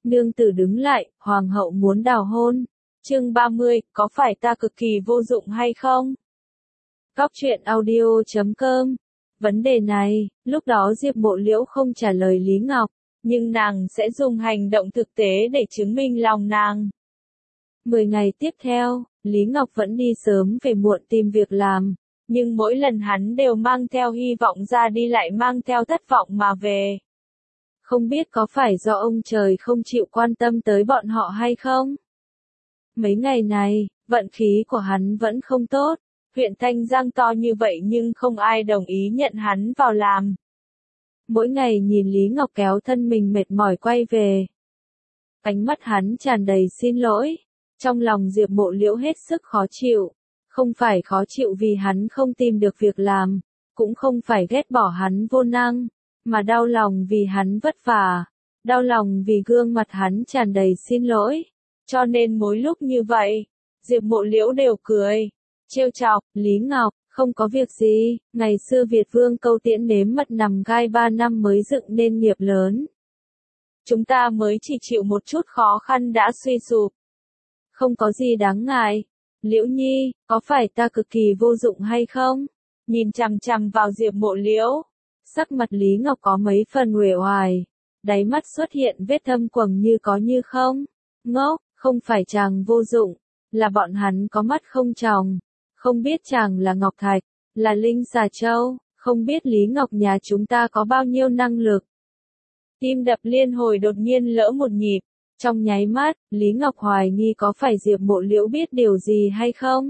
Nương tử đứng lại, hoàng hậu muốn đào hôn. Chương 30, có phải ta cực kỳ vô dụng hay không? Góc truyện audio.com. Vấn đề này, lúc đó Diệp Mộ Liễu không trả lời Lý Ngọc, nhưng nàng sẽ dùng hành động thực tế để chứng minh lòng nàng. 10 ngày tiếp theo, Lý Ngọc vẫn đi sớm về muộn tìm việc làm, nhưng mỗi lần hắn đều mang theo hy vọng ra đi lại mang theo thất vọng mà về. Không biết có phải do ông trời không chịu quan tâm tới bọn họ hay không? Mấy ngày này, vận khí của hắn vẫn không tốt, huyện Thanh Giang to như vậy nhưng không ai đồng ý nhận hắn vào làm. Mỗi ngày nhìn Lý Ngọc kéo thân mình mệt mỏi quay về. Ánh mắt hắn tràn đầy xin lỗi. Trong lòng Diệp Mộ Liễu hết sức khó chịu. Không phải khó chịu vì hắn không tìm được việc làm, cũng không phải ghét bỏ hắn vô năng, mà đau lòng vì hắn vất vả, đau lòng vì gương mặt hắn tràn đầy xin lỗi. Cho nên mỗi lúc như vậy, Diệp Mộ Liễu đều cười, trêu chọc, Lý Ngọc, không có việc gì, ngày xưa Việt Vương Câu Tiễn nếm mật nằm gai 3 năm mới dựng nên nghiệp lớn. Chúng ta mới chỉ chịu một chút khó khăn đã suy sụp. Không có gì đáng ngại. Liễu Nhi, có phải ta cực kỳ vô dụng hay không? Nhìn chằm chằm vào Diệp Mộ Liễu, sắc mặt Lý Ngọc có mấy phần uể oải, đáy mắt xuất hiện vết thâm quầng như có như không. Ngốc, không phải chàng vô dụng, là bọn hắn có mắt không tròng, không biết chàng là Ngọc Thạch, là Linh Xà Châu, không biết Lý Ngọc nhà chúng ta có bao nhiêu năng lực. Tim đập liên hồi đột nhiên lỡ một nhịp. Trong nháy mắt, Lý Ngọc hoài nghi có phải Diệp Mộ Liễu biết điều gì hay không.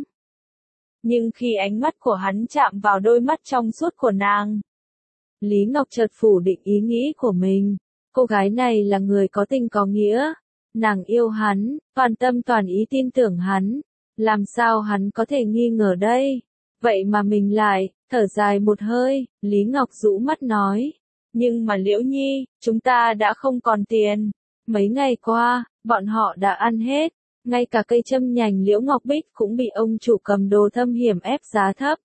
Nhưng khi ánh mắt của hắn chạm vào đôi mắt trong suốt của nàng, Lý Ngọc chợt phủ định ý nghĩ của mình. Cô gái này là người có tình có nghĩa. Nàng yêu hắn, toàn tâm toàn ý tin tưởng hắn. Làm sao hắn có thể nghi ngờ đây? Vậy mà mình lại, thở dài một hơi, Lý Ngọc rũ mắt nói. Nhưng mà Liễu Nhi, chúng ta đã không còn tiền. Mấy ngày qua, bọn họ đã ăn hết, ngay cả cây châm nhành Liễu Ngọc Bích cũng bị ông chủ cầm đồ thâm hiểm ép giá thấp.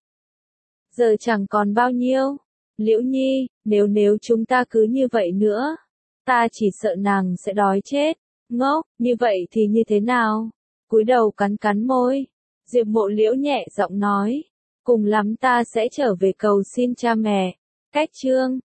Giờ chẳng còn bao nhiêu. Liễu Nhi, nếu chúng ta cứ như vậy nữa, ta chỉ sợ nàng sẽ đói chết. Ngốc, như vậy thì như thế nào? Cúi đầu cắn cắn môi. Diệp Mộ Liễu nhẹ giọng nói, cùng lắm ta sẽ trở về cầu xin cha mẹ. Cách chương